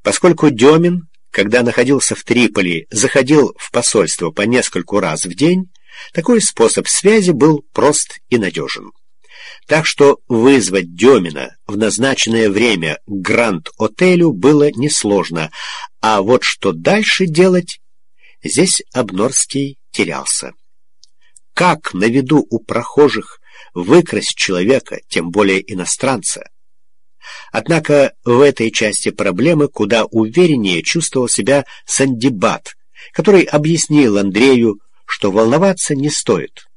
Поскольку Демин, когда находился в Триполи, заходил в посольство по нескольку раз в день, такой способ связи был прост и надежен. Так что вызвать Демина в назначенное время к Гранд-отелю было несложно, а вот что дальше делать, здесь Обнорский терялся. Как на виду у прохожих выкрасть человека, тем более иностранца? Однако в этой части проблемы куда увереннее чувствовал себя Сандибат, который объяснил Андрею, что волноваться не стоит.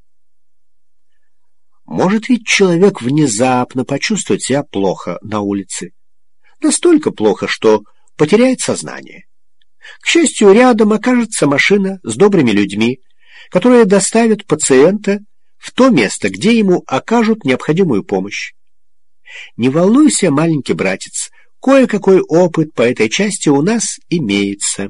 Может ведь человек внезапно почувствовать себя плохо на улице. Настолько плохо, что потеряет сознание. К счастью, рядом окажется машина с добрыми людьми, которые доставят пациента в то место, где ему окажут необходимую помощь. Не волнуйся, маленький братец, кое-какой опыт по этой части у нас имеется.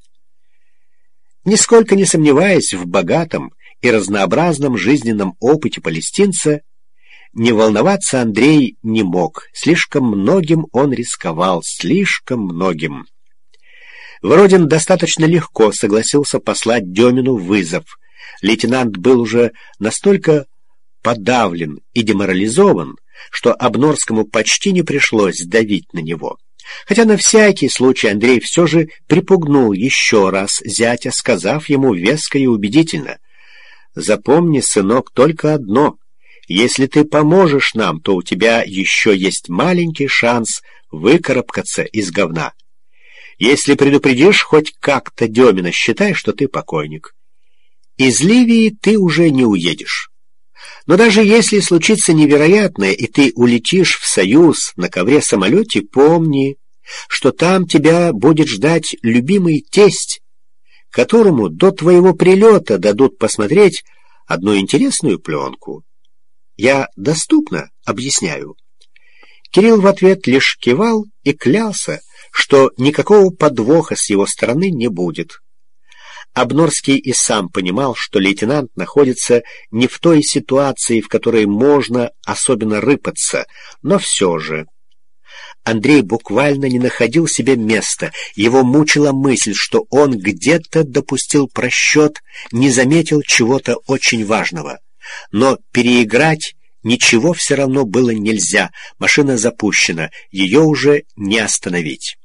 Нисколько не сомневаясь в богатом и разнообразном жизненном опыте палестинца, не волноваться Андрей не мог. Слишком многим он рисковал, слишком многим. Воронин достаточно легко согласился послать Демину вызов. Лейтенант был уже настолько подавлен и деморализован, что Обнорскому почти не пришлось давить на него. Хотя на всякий случай Андрей все же припугнул еще раз зятя, сказав ему веско и убедительно: «Запомни, сынок, только одно. Если ты поможешь нам, то у тебя еще есть маленький шанс выкарабкаться из говна. Если предупредишь хоть как-то Демина, считай, что ты покойник. Из Ливии ты уже не уедешь. Но даже если случится невероятное, и ты улетишь в Союз на ковре-самолете, помни, что там тебя будет ждать любимый тесть, которому до твоего прилета дадут посмотреть одну интересную пленку. Я доступно объясняю». Кирилл в ответ лишь кивал и клялся, что никакого подвоха с его стороны не будет. Обнорский и сам понимал, что лейтенант находится не в той ситуации, в которой можно особенно рыпаться, но все же. Андрей буквально не находил себе места. Его мучила мысль, что он где-то допустил просчет, не заметил чего-то очень важного. Но переиграть ничего все равно было нельзя. Машина запущена, ее уже не остановить.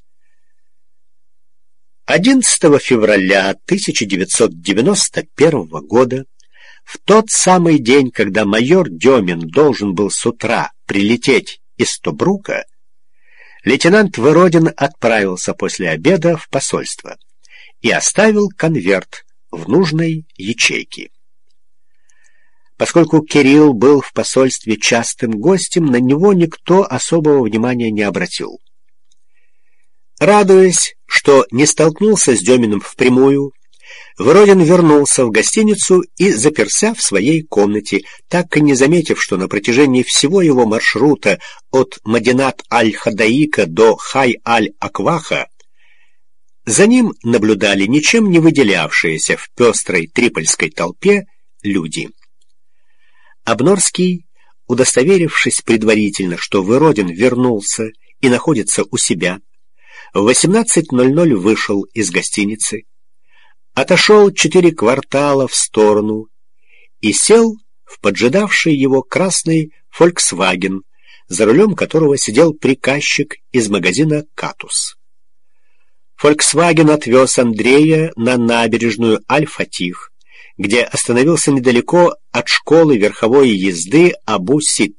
11 февраля 1991 года, в тот самый день, когда майор Демин должен был с утра прилететь из Тобрука, лейтенант Воронин отправился после обеда в посольство и оставил конверт в нужной ячейке. Поскольку Кирилл был в посольстве частым гостем, на него никто особого внимания не обратил. Радуясь, что не столкнулся с Деминым впрямую, Воронин вернулся в гостиницу и заперся в своей комнате, так и не заметив, что на протяжении всего его маршрута от Мадинат-аль-Хадаика до Хай-аль-Акваха за ним наблюдали ничем не выделявшиеся в пестрой трипольской толпе люди. Обнорский, удостоверившись предварительно, что Воронин вернулся и находится у себя, в 18:00 вышел из гостиницы, отошел 4 квартала в сторону и сел в поджидавший его красный «Фольксваген», за рулем которого сидел приказчик из магазина «Катус». «Фольксваген» отвез Андрея на набережную Аль-Фатих, где остановился недалеко от школы верховой езды Абу-Сит.